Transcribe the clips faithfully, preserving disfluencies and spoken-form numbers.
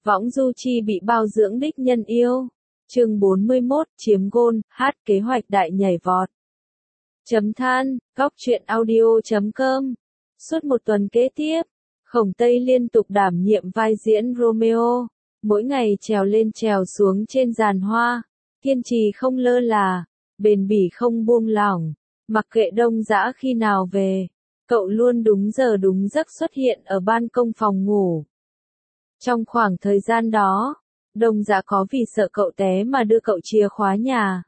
Võng du chi bị bao dưỡng đích nhân yêu. Chương bốn mươi mốt, chiếm gôn, hát kế hoạch đại nhảy vọt. Chấm than, góc truyện audio chấm com. Suốt một tuần kế tiếp, Khổng Tây liên tục đảm nhiệm vai diễn Romeo, mỗi ngày trèo lên trèo xuống trên giàn hoa, kiên trì không lơ là, bền bỉ không buông lỏng, mặc kệ Đông Dã khi nào về, cậu luôn đúng giờ đúng giấc xuất hiện ở ban công phòng ngủ. Trong khoảng thời gian đó, Đông Dã có vì sợ cậu té mà đưa cậu chìa khóa nhà.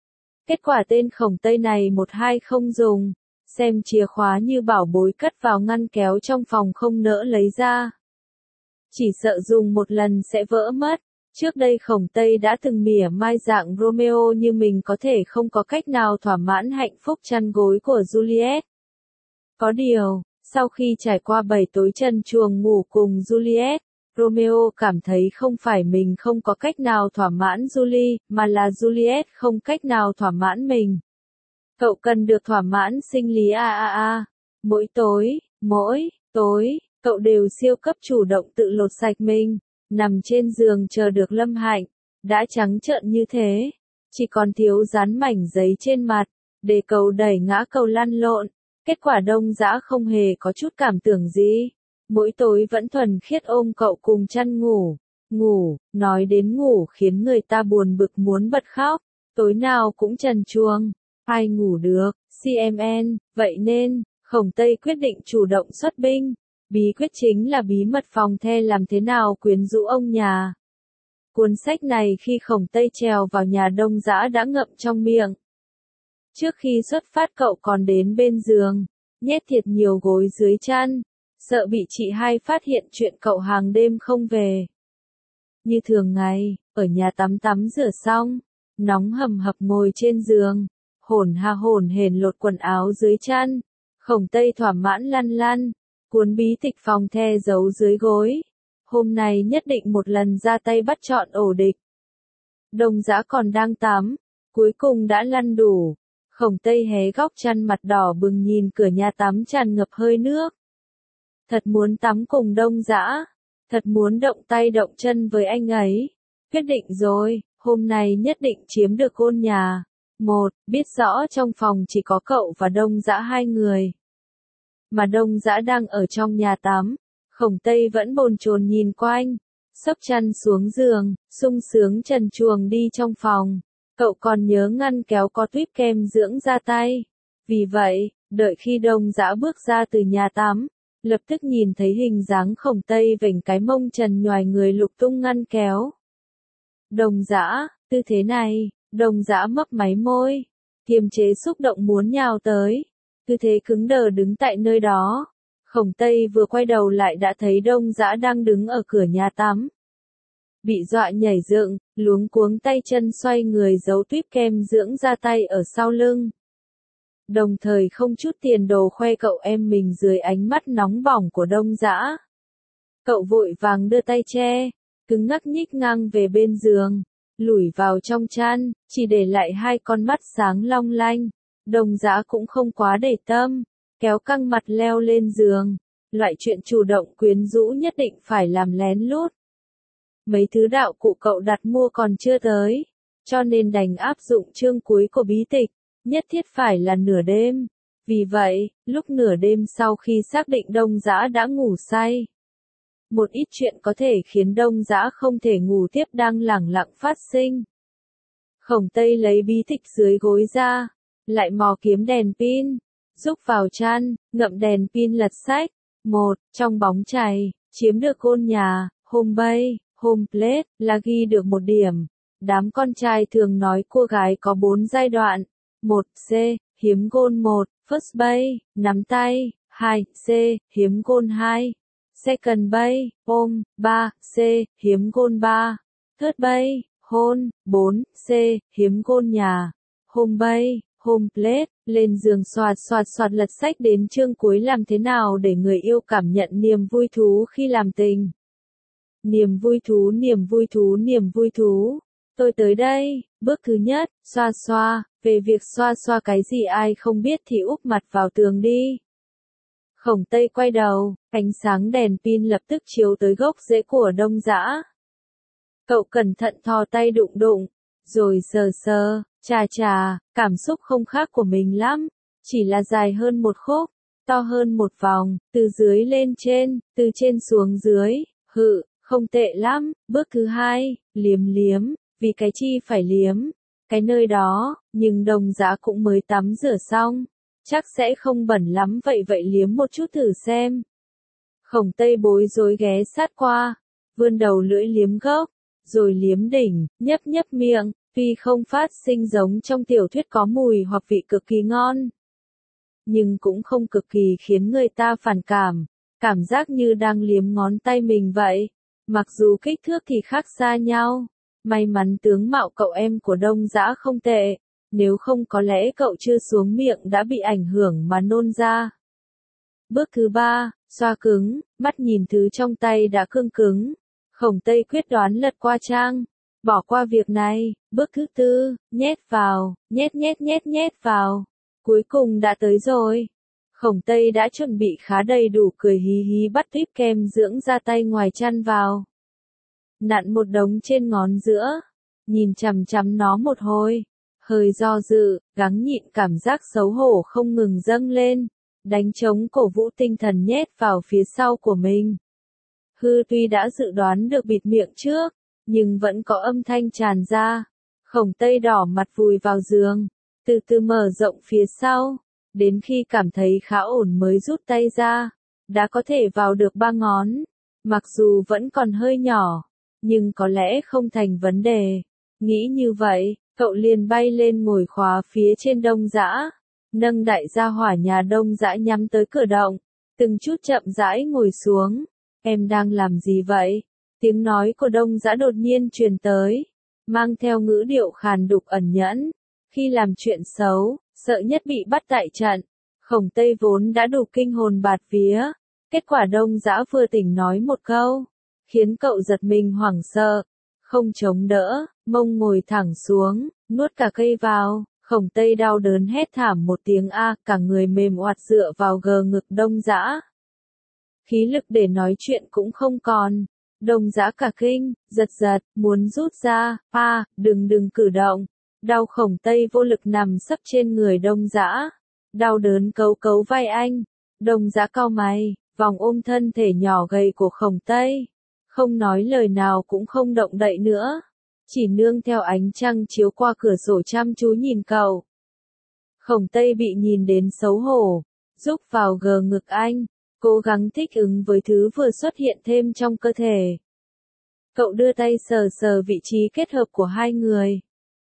Kết quả tên Khổng Tây này một hai không dùng, xem chìa khóa như bảo bối cất vào ngăn kéo trong phòng không nỡ lấy ra. Chỉ sợ dùng một lần sẽ vỡ mất. Trước đây Khổng Tây đã từng mỉa mai dạng Romeo như mình có thể không có cách nào thỏa mãn hạnh phúc chăn gối của Juliet. Có điều, sau khi trải qua bảy tối trần truồng ngủ cùng Juliet, Romeo cảm thấy không phải mình không có cách nào thỏa mãn Julie, mà là Juliet không cách nào thỏa mãn mình. Cậu cần được thỏa mãn sinh lý a a a. Mỗi tối, mỗi tối, cậu đều siêu cấp chủ động tự lột sạch mình, nằm trên giường chờ được lâm hạnh, đã trắng trợn như thế, chỉ còn thiếu dán mảnh giấy trên mặt, để cậu đẩy ngã cậu lăn lộn. Kết quả Đông Dã không hề có chút cảm tưởng gì. Mỗi tối vẫn thuần khiết ôm cậu cùng chăn ngủ, ngủ, nói đến ngủ khiến người ta buồn bực muốn bật khóc, tối nào cũng trần truồng, ai ngủ được, xê em en, vậy nên, Khổng Tây quyết định chủ động xuất binh, bí quyết chính là bí mật phòng the làm thế nào quyến rũ ông nhà. Cuốn sách này khi Khổng Tây trèo vào nhà Đông Dã đã ngậm trong miệng. Trước khi xuất phát cậu còn đến bên giường, nhét thiệt nhiều gối dưới chăn, sợ bị chị hai phát hiện chuyện cậu hàng đêm không về. Như thường ngày, ở nhà tắm tắm rửa xong, nóng hầm hập ngồi trên giường, hổn ha hổn hển lột quần áo dưới chăn, Khổng Tây thỏa mãn lăn lăn, cuốn bí tịch phòng the giấu dưới gối. Hôm nay nhất định một lần ra tay bắt trọn ổ địch. Đông Dã còn đang tắm, cuối cùng đã lăn đủ. Khổng Tây hé góc chăn mặt đỏ bừng nhìn cửa nhà tắm tràn ngập hơi nước. Thật muốn tắm cùng Đông Dã, thật muốn động tay động chân với anh ấy. Quyết định rồi, hôm nay nhất định chiếm được gôn nhà. Một, biết rõ trong phòng chỉ có cậu và Đông Dã hai người. Mà Đông Dã đang ở trong nhà tắm, Khổng Tây vẫn bồn chồn nhìn quanh, xốc chăn xuống giường, sung sướng trần truồng đi trong phòng. Cậu còn nhớ ngăn kéo có tuýp kem dưỡng da tay. Vì vậy, đợi khi Đông Dã bước ra từ nhà tắm, lập tức nhìn thấy hình dáng Khổng Tây vểnh cái mông trần nhoài người lục tung ngăn kéo. Đông Dã, tư thế này, Đông Dã mấp máy môi, kiềm chế xúc động muốn nhào tới, tư thế cứng đờ đứng tại nơi đó. Khổng Tây vừa quay đầu lại đã thấy Đông Dã đang đứng ở cửa nhà tắm. Bị dọa nhảy dựng, luống cuống tay chân xoay người giấu tuýp kem dưỡng da tay ở sau lưng. Đồng thời không chút tiền đồ khoe cậu em mình dưới ánh mắt nóng bỏng của Đông Dã. Cậu vội vàng đưa tay che, cứng ngắc nhích ngang về bên giường, lủi vào trong chăn, chỉ để lại hai con mắt sáng long lanh. Đông Dã cũng không quá để tâm, kéo căng mặt leo lên giường. Loại chuyện chủ động quyến rũ nhất định phải làm lén lút. Mấy thứ đạo cụ cậu đặt mua còn chưa tới, cho nên đành áp dụng chương cuối của bí tịch, nhất thiết phải là nửa đêm. Vì vậy, lúc nửa đêm sau khi xác định Đông Dã đã ngủ say, một ít chuyện có thể khiến Đông Dã không thể ngủ tiếp đang lẳng lặng phát sinh. Khổng Tây lấy bí tịch dưới gối ra, lại mò kiếm đèn pin, rúc vào chăn, ngậm đèn pin lật sách. Một, trong bóng chày, chiếm được gôn nhà, home base, home plate, là ghi được một điểm. Đám con trai thường nói cô gái có bốn giai đoạn. Một, C, hiếm gôn một, first base, nắm tay. Hai, C, hiếm gôn hai, second base, ôm. Ba, C, hiếm gôn ba, third base, hôn. Bốn, C, hiếm gôn nhà, home base, home plate. Lên giường soạt soạt soạt lật sách đến chương cuối làm thế nào để người yêu cảm nhận niềm vui thú khi làm tình. Niềm vui thú, niềm vui thú, niềm vui thú. Tôi tới đây, bước thứ nhất, xoa xoa, về việc xoa xoa cái gì ai không biết thì úp mặt vào tường đi. Khổng Tây quay đầu, ánh sáng đèn pin lập tức chiếu tới gốc rễ của Đông Dã. Cậu cẩn thận thò tay đụng đụng, rồi sờ sờ, chà chà, cảm xúc không khác của mình lắm, chỉ là dài hơn một khúc, to hơn một vòng, từ dưới lên trên, từ trên xuống dưới, hự, không tệ lắm. Bước thứ hai, liếm liếm, vì cái chi phải liếm, cái nơi đó, nhưng Đông Dã cũng mới tắm rửa xong, chắc sẽ không bẩn lắm vậy vậy liếm một chút thử xem. Khổng Tây bối rối ghé sát qua, vươn đầu lưỡi liếm gốc, rồi liếm đỉnh, nhấp nhấp miệng, tuy không phát sinh giống trong tiểu thuyết có mùi hoặc vị cực kỳ ngon, nhưng cũng không cực kỳ khiến người ta phản cảm, cảm giác như đang liếm ngón tay mình vậy, mặc dù kích thước thì khác xa nhau. May mắn tướng mạo cậu em của Đông Dã không tệ, nếu không có lẽ cậu chưa xuống miệng đã bị ảnh hưởng mà nôn ra. Bước thứ ba, xoa cứng, mắt nhìn thứ trong tay đã cương cứng. Khổng Tây quyết đoán lật qua trang, bỏ qua việc này. Bước thứ tư, nhét vào, nhét nhét nhét nhét vào. Cuối cùng đã tới rồi. Khổng Tây đã chuẩn bị khá đầy đủ cười hí hí bắt tuyếp kem dưỡng da tay ngoài chăn vào. Nặn một đống trên ngón giữa, nhìn chằm chằm nó một hồi, hơi do dự, gắng nhịn cảm giác xấu hổ không ngừng dâng lên, đánh trống cổ vũ tinh thần nhét vào phía sau của mình. Hư tuy đã dự đoán được bịt miệng trước, nhưng vẫn có âm thanh tràn ra. Khổng Tây đỏ mặt vùi vào giường, từ từ mở rộng phía sau, đến khi cảm thấy khá ổn mới rút tay ra, đã có thể vào được ba ngón, mặc dù vẫn còn hơi nhỏ, nhưng có lẽ không thành vấn đề. Nghĩ như vậy, cậu liền bay lên ngồi khóa phía trên Đông Dã, nâng đại gia hỏa nhà Đông Dã nhắm tới cửa động, từng chút chậm rãi ngồi xuống. Em đang làm gì vậy? Tiếng nói của Đông Dã đột nhiên truyền tới, mang theo ngữ điệu khàn đục ẩn nhẫn. Khi làm chuyện xấu, sợ nhất bị bắt tại trận. Khổng Tây vốn đã đủ kinh hồn bạt vía, kết quả Đông Dã vừa tỉnh nói một câu, khiến cậu giật mình hoảng sợ, không chống đỡ, mông ngồi thẳng xuống, nuốt cả cây vào. Khổng Tây đau đớn hét thảm một tiếng a, cả người mềm oặt dựa vào gờ ngực Đông Dã. Khí lực để nói chuyện cũng không còn. Đông Dã cả kinh, giật giật, muốn rút ra, a, đừng đừng cử động. Đau. Khổng Tây vô lực nằm sấp trên người Đông Dã, đau đớn cấu cấu vai anh. Đông Dã cau mày, vòng ôm thân thể nhỏ gầy của Khổng Tây, không nói lời nào cũng không động đậy nữa, chỉ nương theo ánh trăng chiếu qua cửa sổ chăm chú nhìn cậu. Khổng Tây bị nhìn đến xấu hổ, rúc vào gờ ngực anh, cố gắng thích ứng với thứ vừa xuất hiện thêm trong cơ thể. Cậu đưa tay sờ sờ vị trí kết hợp của hai người.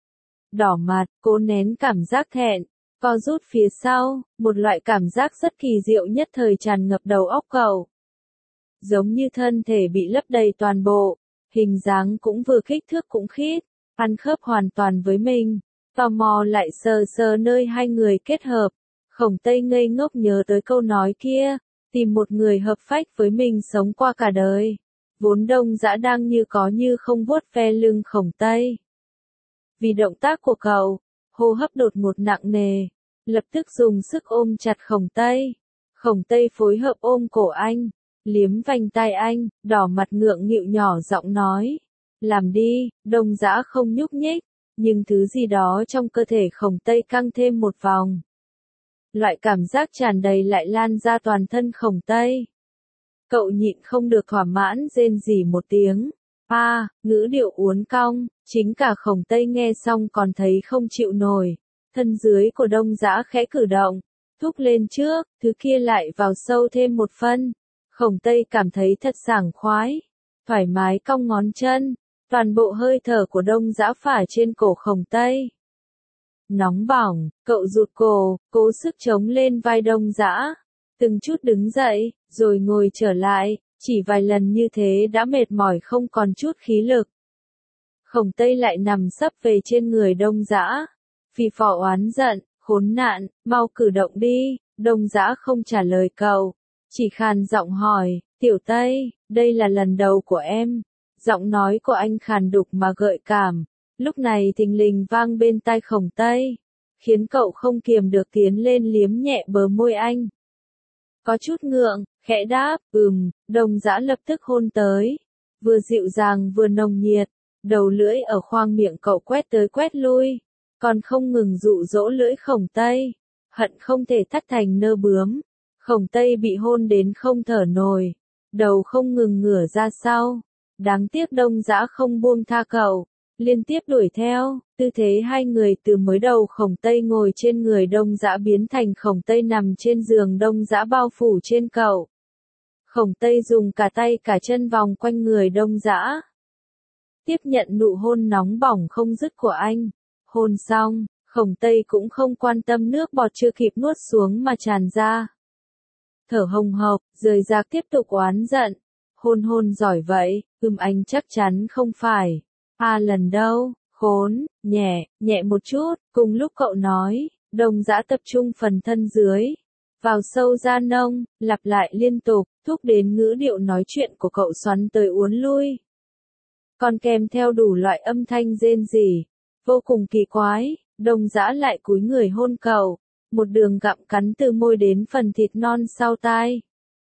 Đỏ mặt, cố nén cảm giác thẹn, co rút phía sau, một loại cảm giác rất kỳ diệu nhất thời tràn ngập đầu óc cậu. Giống như thân thể bị lấp đầy toàn bộ, hình dáng cũng vừa kích thước cũng khít, ăn khớp hoàn toàn với mình. Tò mò lại sờ sờ nơi hai người kết hợp. Khổng Tây ngây ngốc nhớ tới câu nói kia, tìm một người hợp phách với mình sống qua cả đời. Vốn Đông Dã đang như có như không vuốt ve lưng Khổng Tây. Vì động tác của cậu, hô hấp đột ngột nặng nề, lập tức dùng sức ôm chặt Khổng Tây. Khổng Tây phối hợp ôm cổ anh, liếm vành tai anh, đỏ mặt ngượng nghịu nhỏ giọng nói, làm đi. Đông Dã không nhúc nhích, nhưng thứ gì đó trong cơ thể Khổng Tây căng thêm một vòng. Loại cảm giác tràn đầy lại lan ra toàn thân Khổng Tây. Cậu nhịn không được thỏa mãn rên rỉ một tiếng. A, à, ngữ điệu uốn cong, chính cả Khổng Tây nghe xong còn thấy không chịu nổi. Thân dưới của Đông Dã khẽ cử động, thúc lên trước, thứ kia lại vào sâu thêm một phân. Khổng Tây cảm thấy thật sảng khoái, thoải mái cong ngón chân, toàn bộ hơi thở của Đông Dã phả trên cổ Khổng Tây. Nóng bỏng, cậu rụt cổ, cố sức chống lên vai Đông Dã, từng chút đứng dậy, rồi ngồi trở lại, chỉ vài lần như thế đã mệt mỏi không còn chút khí lực. Khổng Tây lại nằm sấp về trên người Đông Dã, phì phò oán giận, khốn nạn, mau cử động đi. Đông Dã không trả lời cậu, chỉ khàn giọng hỏi, Tiểu Tây, đây là lần đầu của em. Giọng nói của anh khàn đục mà gợi cảm, lúc này thình lình vang bên tai Khổng Tây, khiến cậu không kiềm được tiến lên liếm nhẹ bờ môi anh. Có chút ngượng, khẽ đáp, ừm. Đông Dã lập tức hôn tới, vừa dịu dàng vừa nồng nhiệt, Đầu lưỡi ở khoang miệng cậu quét tới quét lui, còn không ngừng dụ dỗ lưỡi Khổng Tây, hận không thể thắt thành nơ bướm. Khổng Tây bị hôn đến không thở nổi, đầu không ngừng ngửa ra sau. Đáng tiếc Đông Dã không buông tha cậu, liên tiếp đuổi theo, tư thế hai người từ mới đầu Khổng Tây ngồi trên người Đông Dã biến thành Khổng Tây nằm trên giường Đông Dã bao phủ trên cậu. Khổng Tây dùng cả tay cả chân vòng quanh người Đông Dã, tiếp nhận nụ hôn nóng bỏng không dứt của anh. Hôn xong, Khổng Tây cũng không quan tâm nước bọt chưa kịp nuốt xuống mà tràn ra. Thở hồng hộc, rời rạc tiếp tục oán giận. Hôn hôn giỏi vậy, ưm anh chắc chắn không phải. À lần đâu, khốn, nhẹ, nhẹ một chút, cùng lúc cậu nói, Đông Dã tập trung phần thân dưới, vào sâu da nông, lặp lại liên tục, thúc đến ngữ điệu nói chuyện của cậu xoắn tới uốn lui. Còn kèm theo đủ loại âm thanh rên rỉ, vô cùng kỳ quái, Đông Dã lại cúi người hôn cậu, một đường gặm cắn từ môi đến phần thịt non sau tai.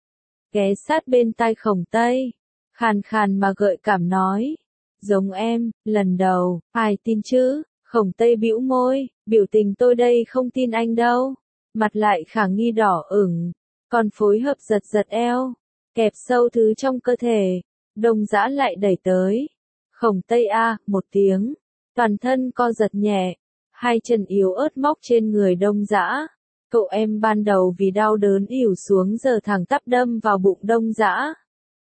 Ghé sát bên tai Khổng Tây, khàn khàn mà gợi cảm nói, giống em, lần đầu, ai tin chứ? Khổng Tây bĩu môi, biểu tình tôi đây không tin anh đâu, mặt lại khả nghi đỏ ửng, còn phối hợp giật giật eo, kẹp sâu thứ trong cơ thể. Đông Dã lại đẩy tới. Khổng Tây a, một tiếng, toàn thân co giật nhẹ, hai chân yếu ớt móc trên người Đông Dã. Cậu em ban đầu vì đau đớn ỉu xuống giờ thẳng tắp đâm vào bụng Đông Dã.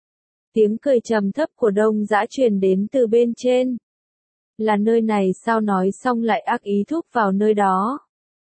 Tiếng cười trầm thấp của Đông Dã truyền đến từ bên trên. Là nơi này sao nói xong lại ác ý thúc vào nơi đó.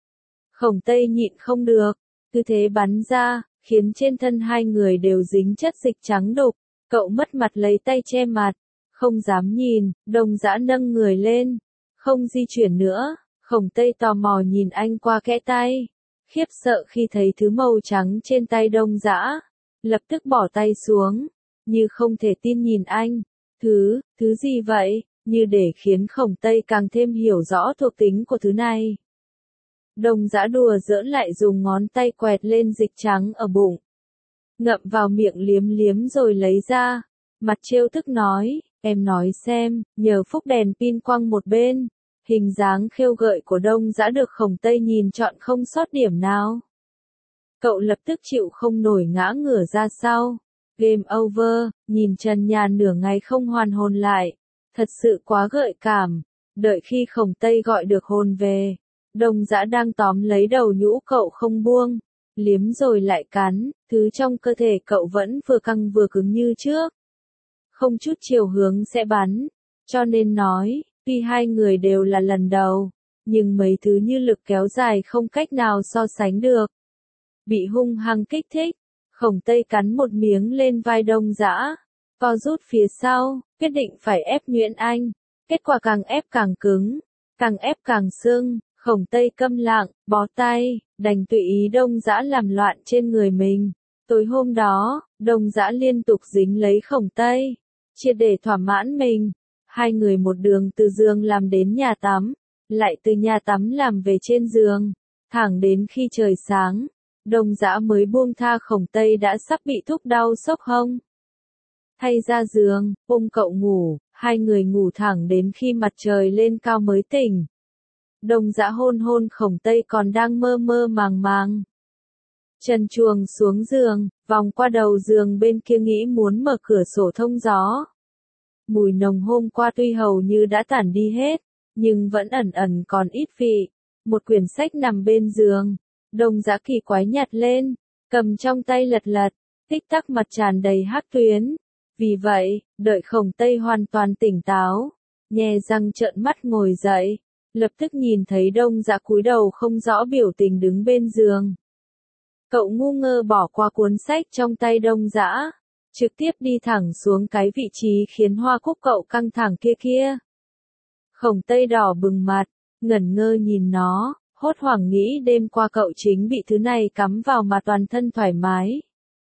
Khổng Tây nhịn không được, tư thế bắn ra, khiến trên thân hai người đều dính chất dịch trắng đục. Cậu mất mặt lấy tay che mặt, không dám nhìn. Đông Dã nâng người lên, không di chuyển nữa. Khổng Tây tò mò nhìn anh qua kẽ tay, khiếp sợ khi thấy thứ màu trắng trên tay Đông Dã, lập tức bỏ tay xuống, như không thể tin nhìn anh. Thứ, thứ gì vậy? Như để khiến Khổng Tây càng thêm hiểu rõ thuộc tính của thứ này. Đông Dã đùa giỡn lại dùng ngón tay quẹt lên dịch trắng ở bụng, ngậm vào miệng liếm liếm rồi lấy ra, mặt trêu tức nói, em nói xem, nhờ phúc đèn pin quăng một bên. Hình dáng khêu gợi của Đông Dã được Khổng Tây nhìn trọn không sót điểm nào. Cậu lập tức chịu không nổi ngã ngửa ra sau. Game over, nhìn trần nhà nửa ngày không hoàn hồn lại. Thật sự quá gợi cảm. Đợi khi Khổng Tây gọi được hồn về, Đông Dã đang tóm lấy đầu nhũ cậu không buông, liếm rồi lại cắn, thứ trong cơ thể cậu vẫn vừa căng vừa cứng như trước. Không chút chiều hướng sẽ bắn, cho nên nói, tuy hai người đều là lần đầu, nhưng mấy thứ như lực kéo dài không cách nào so sánh được. Bị hung hăng kích thích, Khổng Tây cắn một miếng lên vai Đông Dã, co rút phía sau, quyết định phải ép nhuyễn anh. Kết quả càng ép càng cứng, càng ép càng sưng. Khổng Tây câm lặng, bó tay, đành tùy ý Đông Dã làm loạn trên người mình. Tối hôm đó, Đông Dã liên tục dính lấy Khổng Tây, triệt để thỏa mãn mình. Hai người một đường từ giường làm đến nhà tắm, lại từ nhà tắm làm về trên giường, thẳng đến khi trời sáng, Đông Dã mới buông tha. Khổng Tây đã sắp bị thúc đau sốc hông. Thay ra giường, ôm cậu ngủ, hai người ngủ thẳng đến khi mặt trời lên cao mới tỉnh. Đông Dã hôn hôn Khổng Tây còn đang mơ mơ màng màng. Trần truồng xuống giường, vòng qua đầu giường bên kia nghĩ muốn mở cửa sổ thông gió. Mùi nồng hôm qua tuy hầu như đã tản đi hết, nhưng vẫn ẩn ẩn còn ít vị. Một quyển sách nằm bên giường, Đông Dã kỳ quái nhặt lên, cầm trong tay lật lật, tích tắc mặt tràn đầy hắc tuyến. Vì vậy, đợi Khổng Tây hoàn toàn tỉnh táo, nhe răng trợn mắt ngồi dậy, lập tức nhìn thấy Đông Dã cúi đầu không rõ biểu tình đứng bên giường. Cậu ngu ngơ bỏ qua cuốn sách trong tay Đông Dã, trực tiếp đi thẳng xuống cái vị trí khiến hoa cúc cậu căng thẳng kia kia. Khổng Tây đỏ bừng mặt, ngẩn ngơ nhìn nó, hốt hoảng nghĩ đêm qua cậu chính bị thứ này cắm vào mà toàn thân thoải mái.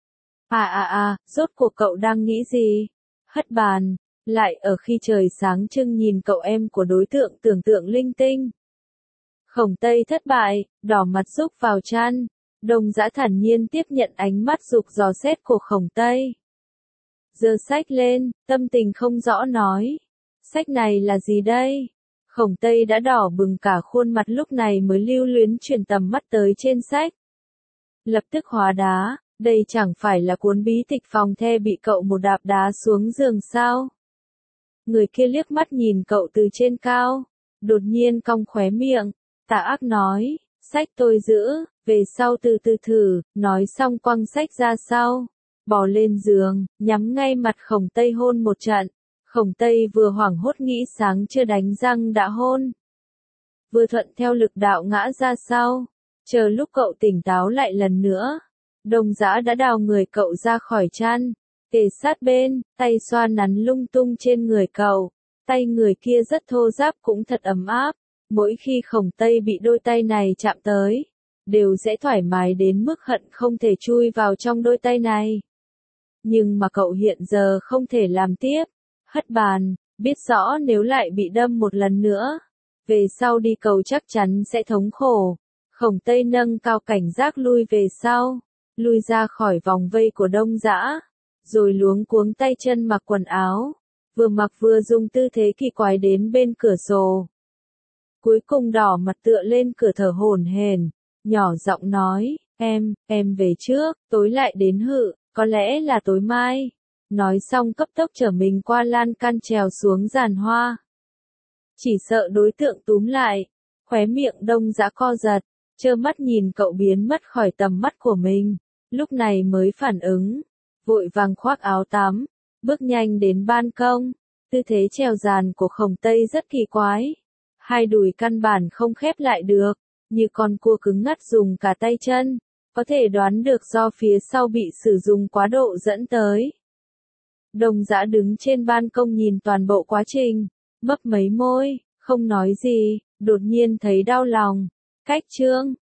À à à, rốt cuộc cậu đang nghĩ gì? Hất bàn, lại ở khi trời sáng trưng nhìn cậu em của đối tượng tưởng tượng linh tinh. Khổng Tây thất bại, đỏ mặt rúc vào chăn. Đông Dã thản nhiên tiếp nhận ánh mắt dục dò xét của Khổng Tây. Giơ sách lên, tâm tình không rõ nói. Sách này là gì đây? Khổng Tây đã đỏ bừng cả khuôn mặt lúc này mới lưu luyến chuyển tầm mắt tới trên sách. Lập tức hóa đá, đây chẳng phải là cuốn bí tịch phòng the bị cậu một đạp đá xuống giường sao? Người kia liếc mắt nhìn cậu từ trên cao, đột nhiên cong khóe miệng, tà ác nói, sách tôi giữ, về sau từ từ thử, nói xong quăng sách ra sau, bò lên giường, nhắm ngay mặt Khổng Tây hôn một trận. Khổng Tây vừa hoảng hốt nghĩ sáng chưa đánh răng đã hôn. Vừa thuận theo lực đạo ngã ra sau, chờ lúc cậu tỉnh táo lại lần nữa. Đông Dã đã đào người cậu ra khỏi chăn, kề sát bên, tay xoa nắn lung tung trên người cậu. Tay người kia rất thô ráp cũng thật ấm áp, mỗi khi Khổng Tây bị đôi tay này chạm tới, đều sẽ thoải mái đến mức hận không thể chui vào trong đôi tay này. Nhưng mà cậu hiện giờ không thể làm tiếp, hất bàn, biết rõ nếu lại bị đâm một lần nữa, về sau đi cầu chắc chắn sẽ thống khổ. Khổng Tây nâng cao cảnh giác lui về sau, lui ra khỏi vòng vây của Đông Dã, rồi luống cuống tay chân mặc quần áo, vừa mặc vừa dùng tư thế kỳ quái đến bên cửa sổ. Cuối cùng đỏ mặt tựa lên cửa thở hổn hển, nhỏ giọng nói, em, em về trước, tối lại đến hự, có lẽ là tối mai. Nói xong cấp tốc chở mình qua lan can trèo xuống giàn hoa. Chỉ sợ đối tượng túm lại, khóe miệng Đông Dã co giật, trơ mắt nhìn cậu biến mất khỏi tầm mắt của mình, lúc này mới phản ứng, vội vàng khoác áo tắm, bước nhanh đến ban công. Tư thế trèo giàn của Khổng Tây rất kỳ quái, hai đùi căn bản không khép lại được, như con cua cứng ngắc dùng cả tay chân, có thể đoán được do phía sau bị sử dụng quá độ dẫn tới. Đông Dã đứng trên ban công nhìn toàn bộ quá trình, mấp mấy môi, không nói gì, đột nhiên thấy đau lòng. Cách chương